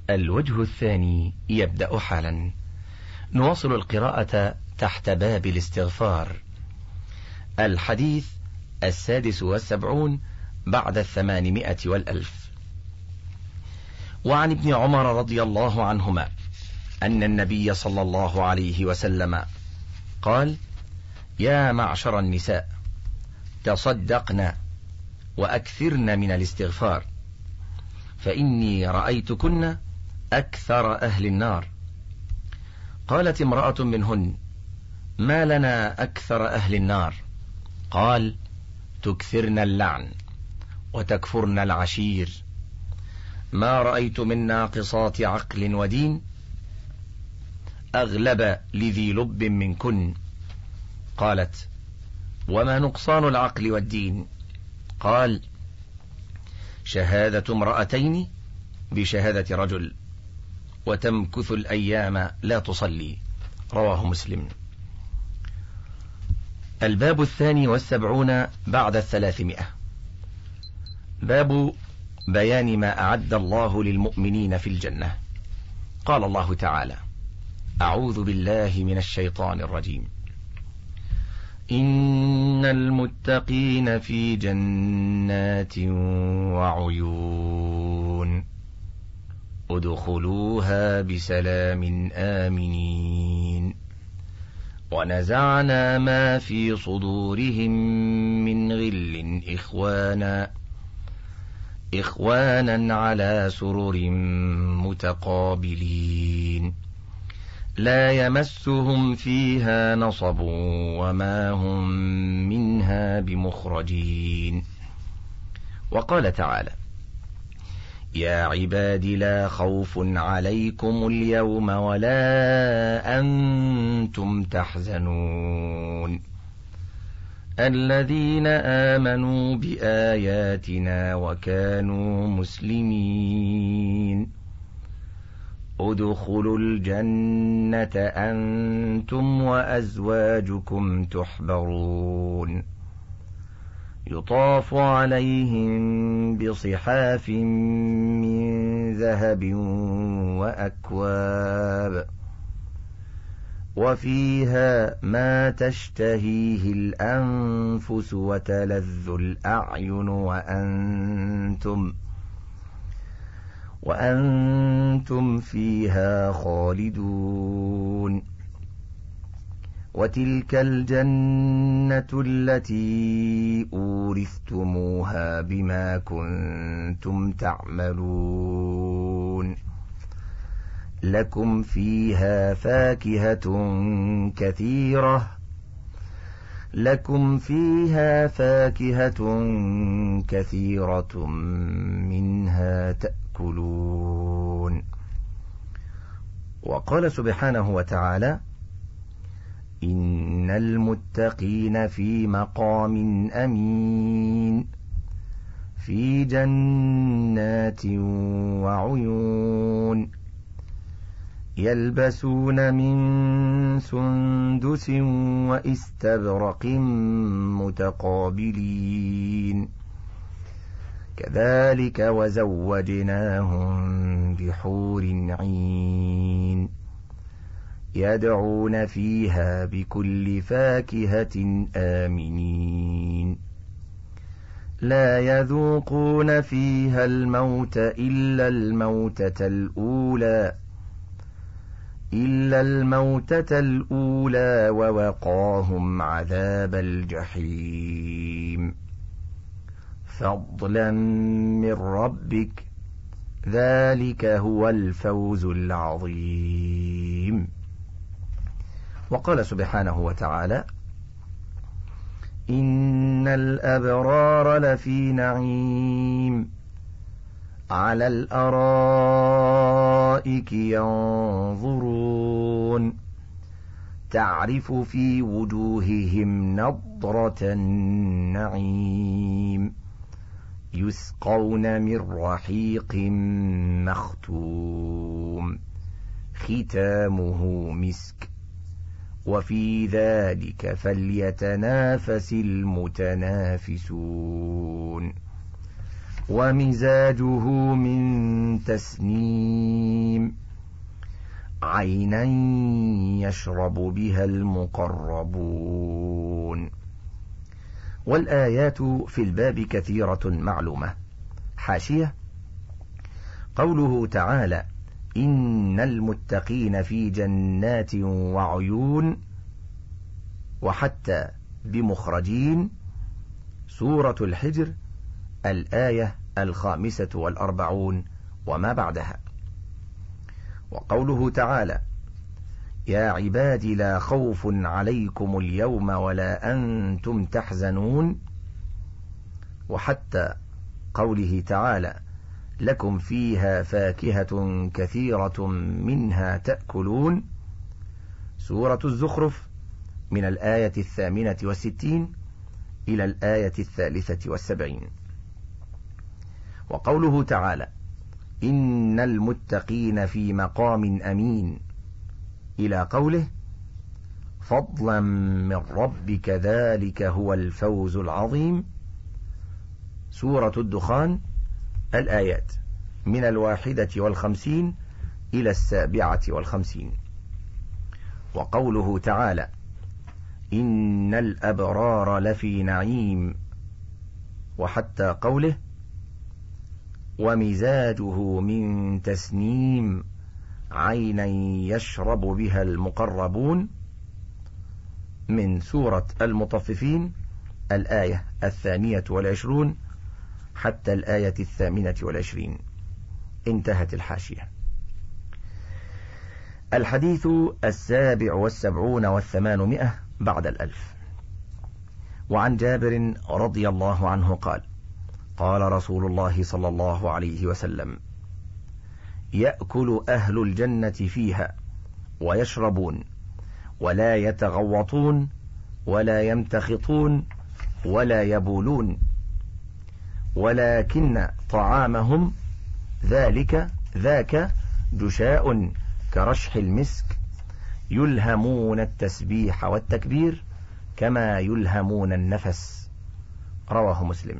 الوجه الثاني يبدأ حالا. نواصل القراءة تحت باب الاستغفار. الحديث 76 بعد 800 والألف. وعن ابن عمر رضي الله عنهما أن النبي صلى الله عليه وسلم قال: يا معشر النساء، تصدقن وأكثرن من الاستغفار، فإني رأيتكن أكثر أهل النار. قالت امرأة منهن: ما لنا أكثر أهل النار؟ قال: تكثرن اللعن وتكفرن العشير. ما رأيت من ناقصات عقل ودين أغلب لذي لب منكن. قالت: وما نقصان العقل والدين؟ قال: شهادة امرأتين بشهادة رجل، وتمكث الأيام لا تصلي. رواه مسلم. الباب 72 بعد 300. باب بيان ما أعد الله للمؤمنين في الجنة. قال الله تعالى: أعوذ بالله من الشيطان الرجيم. إن المتقين في جنات وعيون ادخلوها بسلام آمنين. ونزعنا ما في صدورهم من غل إخوانا على سرر متقابلين لا يمسهم فيها نصب وما هم منها بمخرجين. وقال تعالى: يا عباد لا خوف عليكم اليوم ولا أنتم تحزنون الذين آمنوا بآياتنا وكانوا مسلمين ادخلوا الجنة أنتم وأزواجكم تحبرون يطاف عليهم بصحاف من ذهب وأكواب وفيها ما تشتهيه الأنفس وتلذ الأعين وأنتم فيها خالدون. وتلك الجنة التي أورثتموها بما كنتم تعملون لكم فيها فاكهة كثيرة منها تأكلون. وقال سبحانه وتعالى: إن المتقين في مقام أمين في جنات وعيون يلبسون من سندس وإستبرق متقابلين كذلك وزوجناهم بحور عين يدعون فيها بكل فاكهة آمنين لا يذوقون فيها الموت إلا الموتة الأولى ووقاهم عذاب الجحيم فضلا من ربك ذلك هو الفوز العظيم. وقال سبحانه وتعالى: إن الأبرار لفي نعيم على الأرائك ينظرون تعرف في وجوههم نضرة النعيم يسقون من رحيق مختوم ختامه مسك وفي ذلك فليتنافس المتنافسون. ومزاجه من تسنيم عينا يشرب بها المقربون. والآيات في الباب كثيرة معلومة. حاشية: قوله تعالى: إن المتقين في جنات وعيون، وحتى بمخرجين، سورة الحجر، الآية 45 وما بعدها. وقوله تعالى: يا عبادي لا خوف عليكم اليوم ولا أنتم تحزنون، وحتى قوله تعالى: لكم فيها فاكهة كثيرة منها تأكلون، سورة الزخرف، من الآية 68 إلى الآية 73. وقوله تعالى: إن المتقين في مقام أمين، إلى قوله: فضلا من ربك ذلك هو الفوز العظيم، سورة الدخان، الآيات من 51 إلى 57. وقوله تعالى: إن الأبرار لفي نعيم، وحتى قوله: ومزاجه من تسنيم عينا يشرب بها المقربون، من سورة المطففين، الآية 22 حتى الآية 28. انتهت الحاشية. الحديث 77 و800 بعد 1000. وعن جابر رضي الله عنه قال: قال رسول الله صلى الله عليه وسلم: يأكل أهل الجنة فيها ويشربون ولا يتغوطون ولا يمتخطون ولا يبولون، ولكن طعامهم ذاك جشاء كرشح المسك، يلهمون التسبيح والتكبير كما يلهمون النفس. رواه مسلم.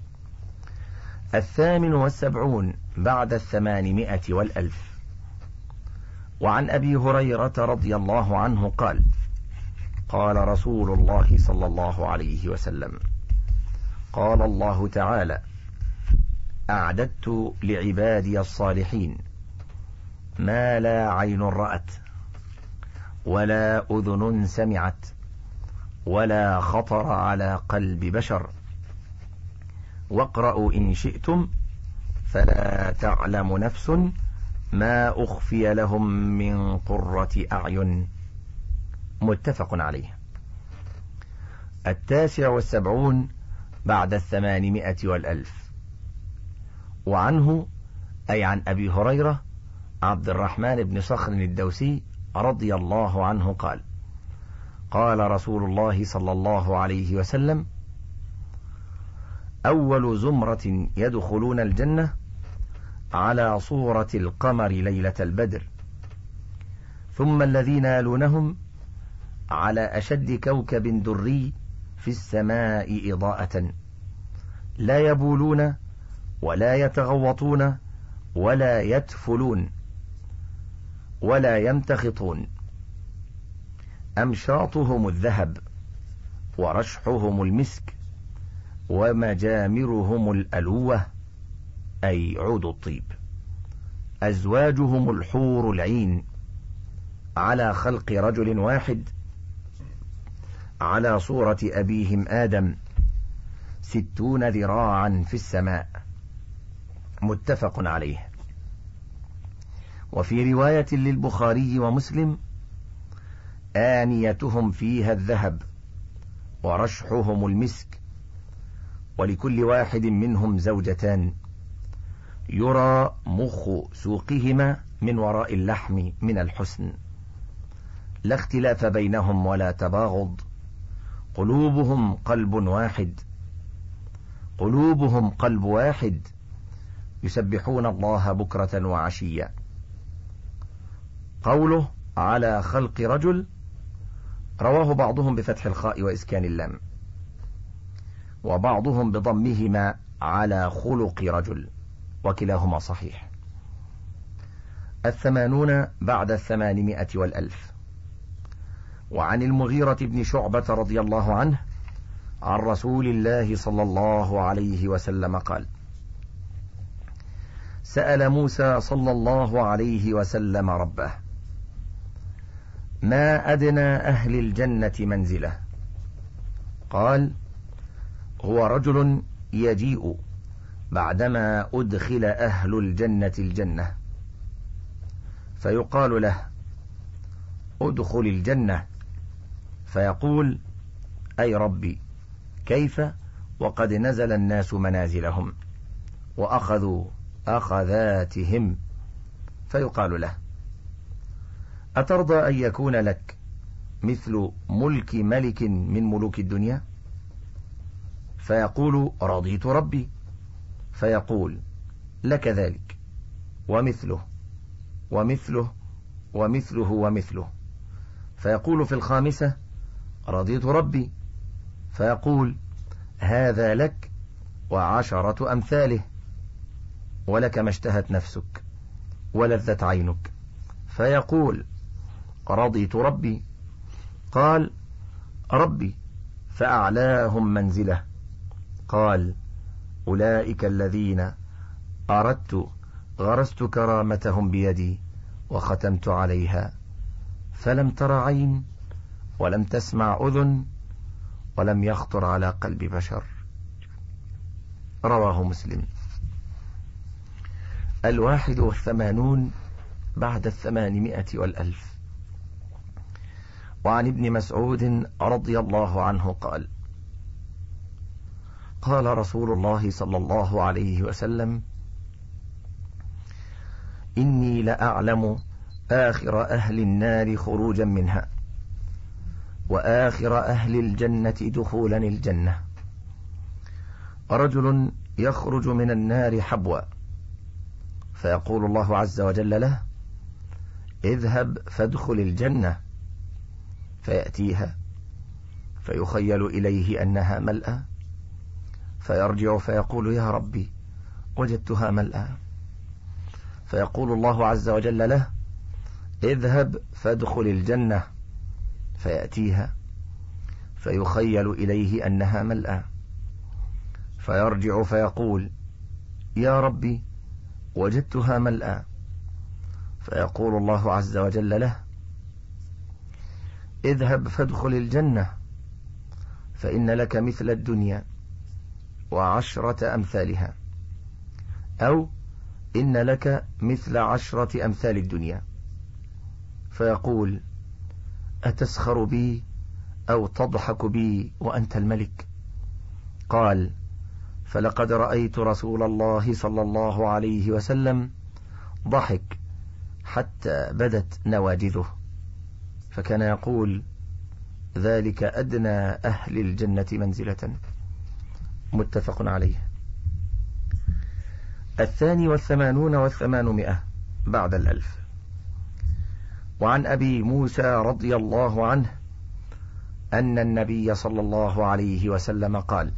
78 بعد 800 و1000. وعن أبي هريرة رضي الله عنه قال: قال رسول الله صلى الله عليه وسلم: قال الله تعالى: أعددت لعبادي الصالحين ما لا عين رأت ولا أذن سمعت ولا خطر على قلب بشر. واقرأوا إن شئتم: فلا تعلم نفس ما أخفي لهم من قرة أعين. متفق عليه. 79 بعد 800 و1000. وعنه، أي عن أبي هريرة عبد الرحمن بن صخر الدوسي رضي الله عنه قال: قال رسول الله صلى الله عليه وسلم: أول زمرة يدخلون الجنة على صورة القمر ليلة البدر، ثم الذين يلونهم على أشد كوكب دري في السماء إضاءة، لا يبولون ولا يتغوطون ولا يتفلون ولا يمتخطون، أمشاطهم الذهب ورشحهم المسك ومجامرهم الألوة، أي عود الطيب، أزواجهم الحور العين، على خلق رجل واحد على صورة أبيهم آدم، 60 ذراعا في السماء. متفق عليه. وفي رواية للبخاري ومسلم: آنيتهم فيها الذهب ورشحهم المسك، ولكل واحد منهم زوجتان، يرى مخ سوقهما من وراء اللحم من الحسن، لا اختلاف بينهم ولا تباغض، قلوبهم قلب واحد، يسبحون الله بكرة وعشيا. قوله على خلق رجل رواه بعضهم بفتح الخاء وإسكان اللام، وبعضهم بضمهما على خلق رجل، وكلاهما صحيح. 80 بعد 800 والألف. وعن المغيرة بن شعبة رضي الله عنه عن رسول الله صلى الله عليه وسلم قال: سأل موسى صلى الله عليه وسلم ربه: ما أدنى أهل الجنة منزله؟ قال: هو رجل يجيء بعدما أدخل أهل الجنة الجنة، فيقال له: ادخل الجنة، فيقول: أي ربي، كيف وقد نزل الناس منازلهم وأخذوا أخذاتهم؟ فيقال له: أترضى أن يكون لك مثل ملك ملك من ملوك الدنيا؟ فيقول: رضيت ربي. فيقول: لك ذلك ومثله ومثله ومثله ومثله. فيقول في 5: رضيت ربي. فيقول: هذا لك و10 أمثاله، ولك ما اشتهت نفسك ولذت عينك. فيقول: رضيت ربي. قال: ربي، فأعلاهم منزله. قال: أولئك الذين أردت غرست كرامتهم بيدي وختمت عليها، فلم تر عين ولم تسمع أذن ولم يخطر على قلب بشر. رواه مسلم. 81 بعد 800 والألف. وعن ابن مسعود رضي الله عنه قال: قال رسول الله صلى الله عليه وسلم: إني لأعلم آخر أهل النار خروجا منها وآخر أهل الجنة دخولا الجنة. رجل يخرج من النار حبوا، فيقول الله عز وجل له: اذهب فادخل الجنة. فيأتيها فيخيل إليه أنها ملأى، فيرجع فيقول: يا ربي، وجدتها ملأى. فيقول الله عز وجل له: اذهب فادخل الجنة. فيأتيها فيخيل إليه أنها ملأى، فيرجع فيقول: يا ربي، وجدتها ملأى. فيقول الله عز وجل له: اذهب فادخل الجنة، فإن لك مثل الدنيا و10 أمثالها، أو إن لك مثل 10 أمثال الدنيا. فيقول: أتسخر بي أو تضحك بي وأنت الملك؟ قال: فلقد رأيت رسول الله صلى الله عليه وسلم ضحك حتى بدت نواجذه، فكان يقول: ذلك أدنى أهل الجنة منزلة. متفق عليه. 82 و800 بعد 1000. وعن أبي موسى رضي الله عنه أن النبي صلى الله عليه وسلم قال: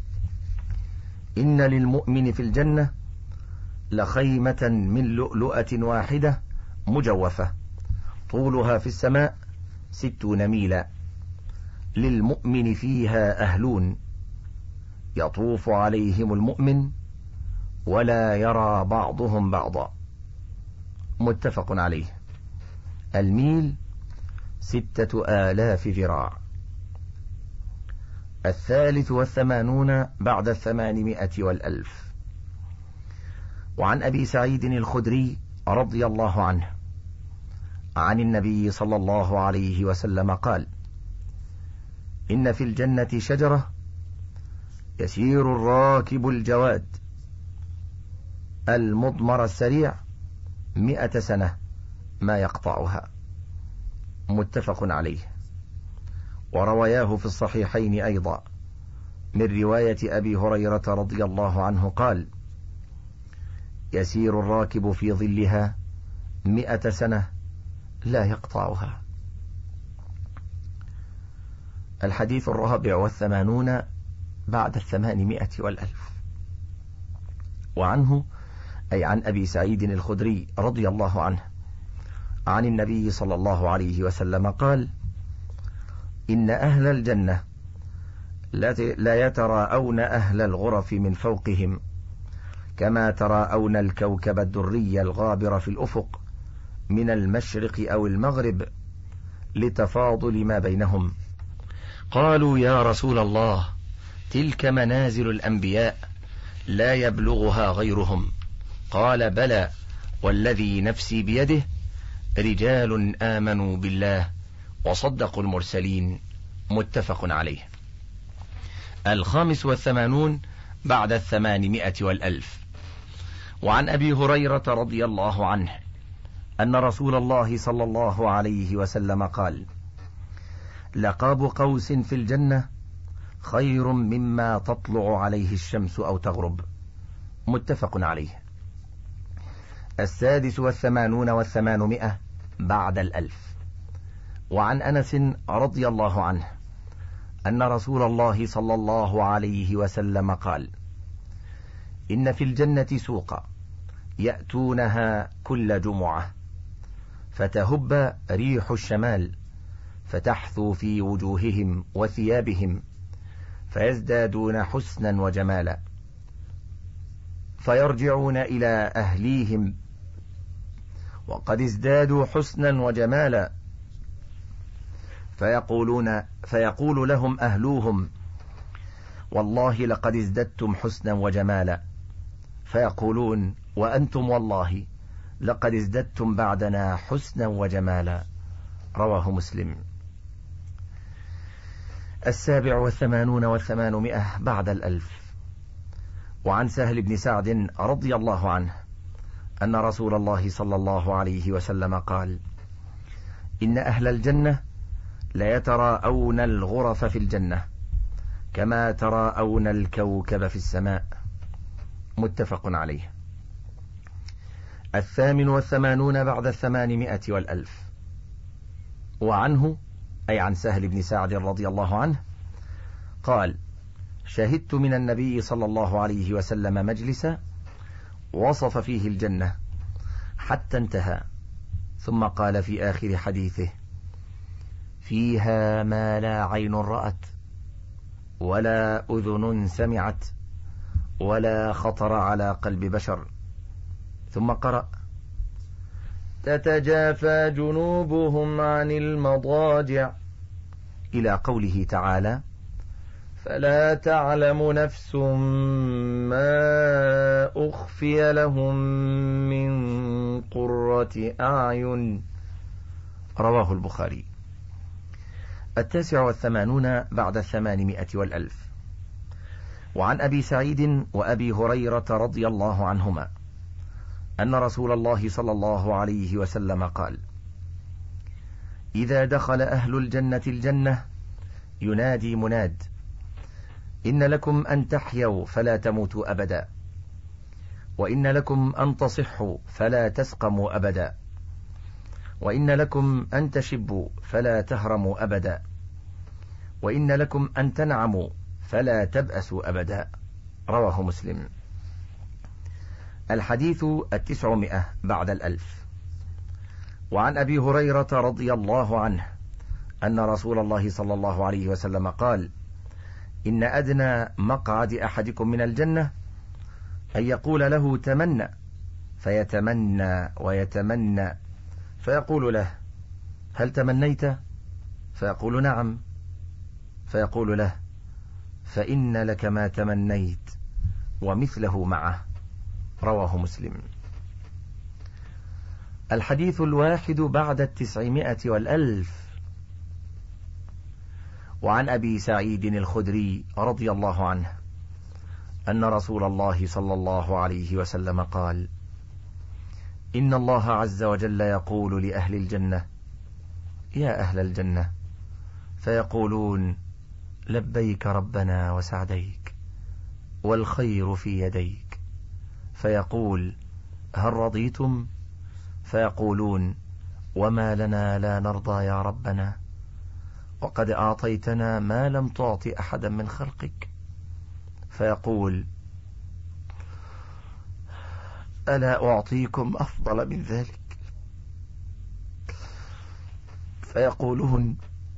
إن للمؤمن في الجنة لخيمة من لؤلؤة واحدة مجوفة طولها في السماء 60 ميلا، للمؤمن فيها أهلون يطوف عليهم المؤمن ولا يرى بعضهم بعضا. متفق عليه. الميل 6000 ذراع. 83 بعد 800 والألف. وعن أبي سعيد الخدري رضي الله عنه عن النبي صلى الله عليه وسلم قال: إن في الجنة شجرة يسير الراكب الجواد المضمر السريع 100 سنة ما يقطعها. متفق عليه. ورواياه في الصحيحين أيضا من رواية أبي هريرة رضي الله عنه قال: يسير الراكب في ظلها 100 سنة لا يقطعها. 84 بعد 800 والألف. وعنه أي عن أبي سعيد الخدري رضي الله عنه عن النبي صلى الله عليه وسلم قال: إن أهل الجنة لا يتراءون أهل الغرف من فوقهم كما تراءون الكوكب الدري الغابر في الأفق من المشرق أو المغرب لتفاضل ما بينهم. قالوا: يا رسول الله، تلك منازل الأنبياء لا يبلغها غيرهم. قال: بلى، والذي نفسي بيده، رجال آمنوا بالله وصدقوا المرسلين. متفق عليه. 85 بعد 800 والألف. وعن أبي هريرة رضي الله عنه أن رسول الله صلى الله عليه وسلم قال: لقاب قوس في الجنة خير مما تطلع عليه الشمس أو تغرب. متفق عليه. 86 و800 بعد 1000. وعن أنس رضي الله عنه أن رسول الله صلى الله عليه وسلم قال: إن في الجنة سوقا يأتونها كل جمعة فتهب ريح الشمال فتحثو في وجوههم وثيابهم فيزدادون حسنا وجمالا، فيرجعون إلى أهليهم وقد ازدادوا حسنا وجمالا، فيقول لهم أهلوهم: والله لقد ازددتم حسنا وجمالا. فيقولون: وأنتم والله لقد ازددتم بعدنا حسنا وجمالا. رواه مسلم. 87 و800 بعد 1000. وعن سهل بن سعد رضي الله عنه أن رسول الله صلى الله عليه وسلم قال: إن أهل الجنة ليتراءون الغرف في الجنة كما تراءون الكوكب في السماء. متفق عليه. 88 بعد 800 والألف. وعنه أي عن سهل بن سعد رضي الله عنه قال: شهدت من النبي صلى الله عليه وسلم مجلسا وصف فيه الجنة حتى انتهى، ثم قال في آخر حديثه: فيها ما لا عين رأت ولا أذن سمعت ولا خطر على قلب بشر. ثم قرأ: تتجافى جنوبهم عن المضاجع، إلى قوله تعالى: فلا تعلم نفس ما أخفي لهم من قرة أعين. رواه البخاري. 89 بعد 800 والألف. وعن أبي سعيد وأبي هريرة رضي الله عنهما أن رسول الله صلى الله عليه وسلم قال: إذا دخل أهل الجنة الجنة ينادي مناد: إن لكم أن تحيوا فلا تموتوا أبدا، وإن لكم أن تصحوا فلا تسقموا أبدا، وإن لكم أن تشبوا فلا تهرموا أبدا، وإن لكم أن تنعموا فلا تبأسوا أبدا. رواه مسلم. الحديث 900 بعد 1000. وعن أبي هريرة رضي الله عنه أن رسول الله صلى الله عليه وسلم قال: إن أدنى مقعد أحدكم من الجنة أن يقول له تمنى، فيتمنى ويتمنى، فيقول له: هل تمنيت؟ فيقول: نعم. فيقول له: فإن لك ما تمنيت ومثله معه. رواه مسلم. الحديث 1 بعد 900 والألف. وعن أبي سعيد الخدري رضي الله عنه أن رسول الله صلى الله عليه وسلم قال: إن الله عز وجل يقول لأهل الجنة: يا أهل الجنة، فيقولون: لبيك ربنا وسعديك والخير في يديك. فيقول: هل رضيتم؟ فيقولون: وما لنا لا نرضى يا ربنا، وقد أعطيتنا ما لم تعط أحدا من خلقك. فيقول: ألا أعطيكم أفضل من ذلك؟ فيقولون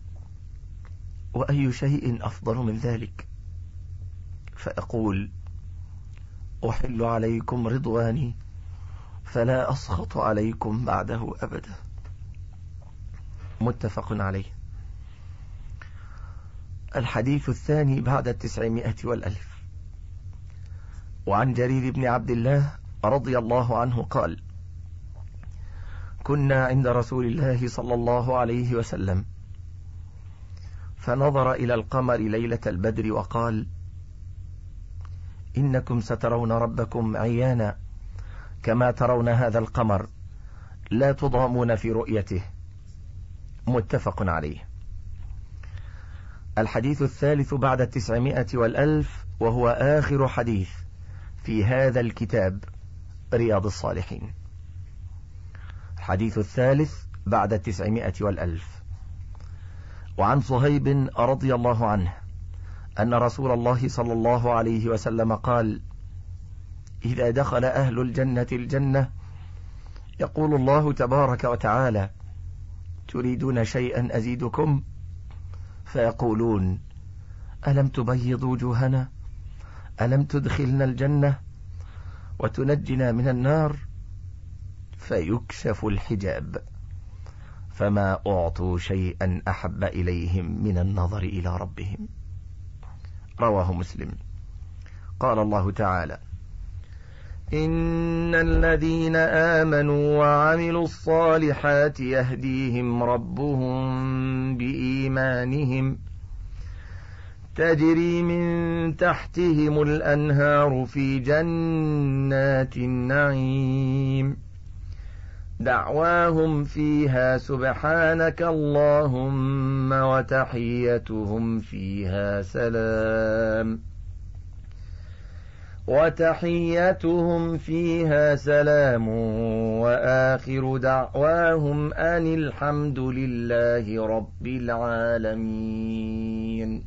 وأي شيء أفضل من ذلك؟ فأقول أحل عليكم رضواني فلا أسخط عليكم بعده أبدا. متفق عليه. الحديث الثاني بعد 900 و1000. وعن جرير بن عبد الله رضي الله عنه قال: كنا عند رسول الله صلى الله عليه وسلم فنظر إلى القمر ليلة البدر وقال: إنكم سترون ربكم عيانا كما ترون هذا القمر لا تضامون في رؤيته. متفق عليه. الحديث الثالث بعد 900 و1000، وهو آخر حديث في هذا الكتاب رياض الصالحين. الحديث الثالث بعد 900 و1000. وعن صهيب رضي الله عنه أن رسول الله صلى الله عليه وسلم قال: إذا دخل أهل الجنة الجنة يقول الله تبارك وتعالى: تريدون شيئا أزيدكم؟ فيقولون: ألم تبيض وجوهنا؟ ألم تدخلنا الجنة وتنجنا من النار؟ فيكشف الحجاب فما أعطوا شيئا أحب إليهم من النظر إلى ربهم. رواه مسلم. قال الله تعالى: إن الذين آمنوا وعملوا الصالحات يهديهم ربهم بإيمانهم تجري من تحتهم الأنهار في جنات النعيم دعواهم فيها سبحانك اللهم وتحيتهم فيها سلام وآخر دعواهم أن الحمد لله رب العالمين.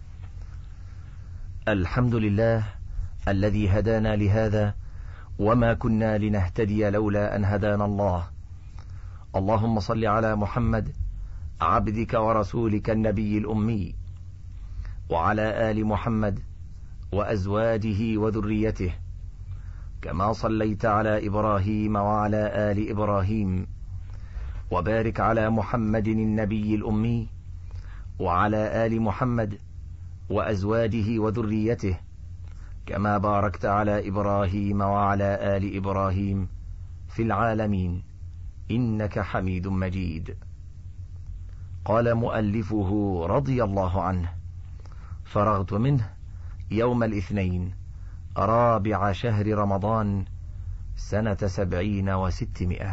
الحمد لله الذي هدانا لهذا وما كنا لنهتدي لولا أن هدانا الله. اللهم صل على محمد عبدك ورسولك النبي الأمي، وعلى آل محمد وأزواجه وذريته، كما صليت على إبراهيم وعلى آل إبراهيم، وبارك على محمد النبي الأمي وعلى آل محمد وأزواجه وذريته، كما باركت على إبراهيم وعلى آل إبراهيم في العالمين إنك حميد مجيد. قال مؤلفه رضي الله عنه: فرغت منه يوم الاثنين 4 شهر رمضان سنة 70 و600.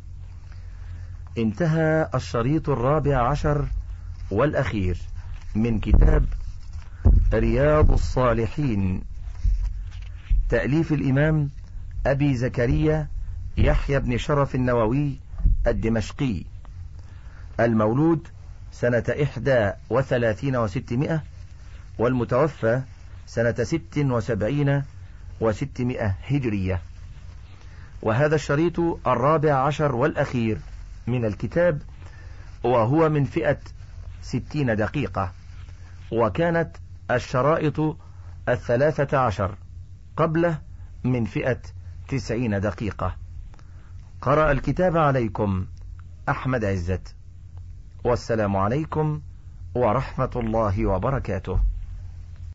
انتهى الشريط 14 والأخير من كتاب رياض الصالحين، تأليف الإمام أبي زكريا يحيى بن شرف النووي الدمشقي، المولود سنة 31 و600، والمتوفى سنة 76 و600 هجرية. وهذا الشريط 14 والأخير من الكتاب، وهو من فئة 60 دقيقة، وكانت الشرائط 13 قبله من فئة 90 دقيقة. قرأ الكتاب عليكم أحمد عزت، والسلام عليكم ورحمة الله وبركاته.